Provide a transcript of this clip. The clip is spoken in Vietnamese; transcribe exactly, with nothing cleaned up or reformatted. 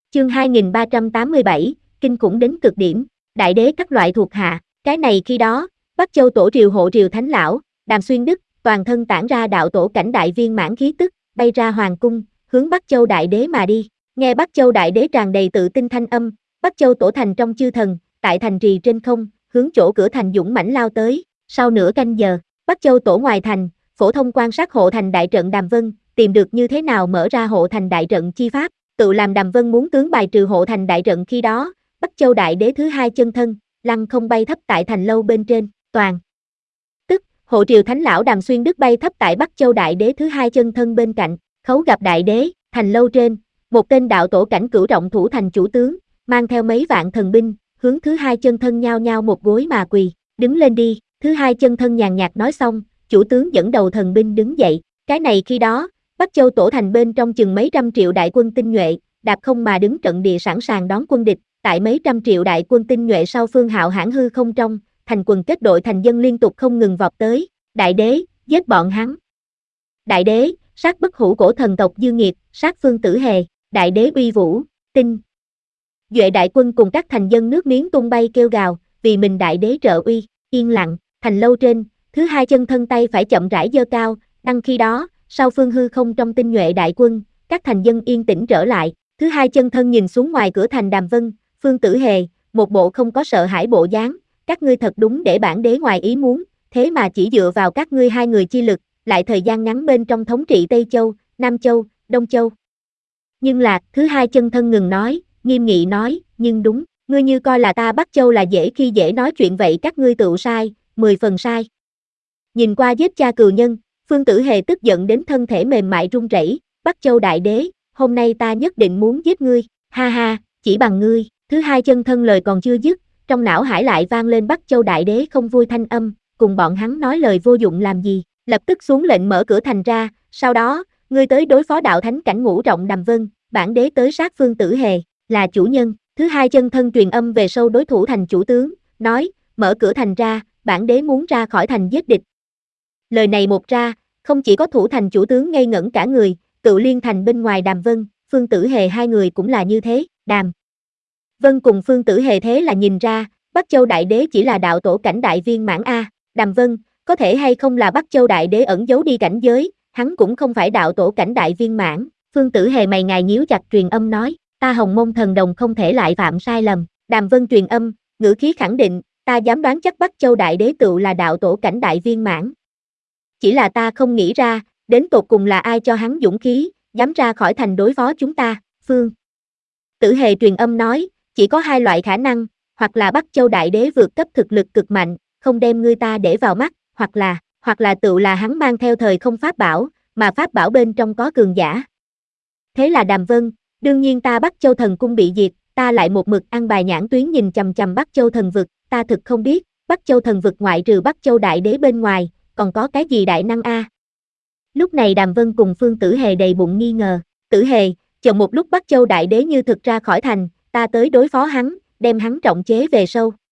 Chương hai nghìn ba trăm tám mươi bảy, kinh khủng đến cực điểm, đại đế các loại thuộc hạ, cái này khi đó, Bắc Châu tổ triều hộ triều thánh lão, Đàm Xuyên Đức, toàn thân tản ra đạo tổ cảnh đại viên mãn khí tức, bay ra hoàng cung, hướng Bắc Châu đại đế mà đi. Nghe Bắc Châu đại đế tràn đầy tự tin thanh âm, Bắc Châu tổ thành trong chư thần, tại thành trì trên không, hướng chỗ cửa thành dũng mãnh lao tới. Sau nửa canh giờ, Bắc Châu tổ ngoài thành, phổ thông quan sát hộ thành đại trận Đàm Vân, tìm được như thế nào mở ra hộ thành đại trận chi pháp, tự làm Đàm Vân muốn tướng bài trừ hộ thành đại trận khi đó, Bắc Châu đại đế thứ hai chân thân, lăng không bay thấp tại thành lâu bên trên, toàn. Tức, hộ triều thánh lão Đàm Xuyên Đức bay thấp tại Bắc Châu đại đế thứ hai chân thân bên cạnh, khấu gặp đại đế, thành lâu trên, một tên đạo tổ cảnh cửu trọng thủ thành chủ tướng, mang theo mấy vạn thần binh, hướng thứ hai chân thân nhao nhao một gối mà quỳ, đứng lên đi, thứ hai chân thân nhàn nhạt nói xong, chủ tướng dẫn đầu thần binh đứng dậy, cái này khi đó, Bắc Châu tổ thành bên trong chừng mấy trăm triệu đại quân tinh nhuệ, đạp không mà đứng trận địa sẵn sàng đón quân địch, tại mấy trăm triệu đại quân tinh nhuệ sau phương hạo hãn hư không trong, thành quần kết đội thành dân liên tục không ngừng vọt tới, đại đế, giết bọn hắn. Đại đế, sát bất hủ cổ thần tộc dư nghiệt, sát phương tử hề, đại đế uy vũ, tinh. Duệ đại quân cùng các thành dân nước miếng tung bay kêu gào, vì mình đại đế trợ uy, yên lặng, thành lâu trên, thứ hai chân thân tay phải chậm rãi giơ cao, đăng khi đó, sau phương hư không trong tinh nhuệ đại quân, các thành dân yên tĩnh trở lại, thứ hai chân thân nhìn xuống ngoài cửa thành Đàm Vân, Phương Tử Hề, một bộ không có sợ hãi bộ dáng, các ngươi thật đúng để bản đế ngoài ý muốn, thế mà chỉ dựa vào các ngươi hai người chi lực, lại thời gian ngắn bên trong thống trị Tây Châu, Nam Châu, Đông Châu. Nhưng là, thứ hai chân thân ngừng nói, nghiêm nghị nói, nhưng đúng, ngươi như coi là ta Bắc Châu là dễ khi dễ nói chuyện vậy các ngươi tựu sai, mười phần sai. Nhìn qua giết cha cừu nhân, Phương Tử Hề tức giận đến thân thể mềm mại run rẩy, Bắc Châu đại đế, hôm nay ta nhất định muốn giết ngươi, ha ha, chỉ bằng ngươi, thứ hai chân thân lời còn chưa dứt, trong não hải lại vang lên Bắc Châu đại đế không vui thanh âm, cùng bọn hắn nói lời vô dụng làm gì, lập tức xuống lệnh mở cửa thành ra, sau đó, ngươi tới đối phó đạo thánh cảnh ngũ trọng Đàm Vân, bản đế tới sát Phương Tử Hề, là chủ nhân, thứ hai chân thân truyền âm về sâu đối thủ thành chủ tướng, nói, mở cửa thành ra, bản đế muốn ra khỏi thành giết địch. Lời này một ra, không chỉ có thủ thành chủ tướng ngây ngẩn cả người, tự liên thành bên ngoài Đàm Vân, Phương Tử Hề hai người cũng là như thế, Đàm Vân cùng Phương Tử Hề thế là nhìn ra, Bắc Châu đại đế chỉ là đạo tổ cảnh đại viên mãn A, Đàm Vân, có thể hay không là Bắc Châu đại đế ẩn giấu đi cảnh giới, hắn cũng không phải đạo tổ cảnh đại viên mãn, Phương Tử Hề mày ngài nhíu chặt truyền âm nói, ta Hồng Môn thần đồng không thể lại phạm sai lầm, Đàm Vân truyền âm, ngữ khí khẳng định, ta dám đoán chắc Bắc Châu đại đế tựu là đạo tổ cảnh đại viên mãn. Chỉ là ta không nghĩ ra, đến tột cùng là ai cho hắn dũng khí, dám ra khỏi thành đối phó chúng ta, Phương Tử Hề truyền âm nói, chỉ có hai loại khả năng, hoặc là Bắc Châu đại đế vượt cấp thực lực cực mạnh, không đem ngươi ta để vào mắt, hoặc là, hoặc là tựu là hắn mang theo thời không pháp bảo, mà pháp bảo bên trong có cường giả. Thế là Đàm Vân, đương nhiên ta Bắc Châu thần cung bị diệt, ta lại một mực ăn bài nhãn tuyến nhìn chằm chằm Bắc Châu thần vực, ta thực không biết, Bắc Châu thần vực ngoại trừ Bắc Châu đại đế bên ngoài, còn có cái gì đại năng a? Lúc này Đàm Vân cùng Phương Tử Hề đầy bụng nghi ngờ, Tử Hề, chờ một lúc Bắc Châu đại đế như thực ra khỏi thành, ta tới đối phó hắn, đem hắn trọng chế về sâu,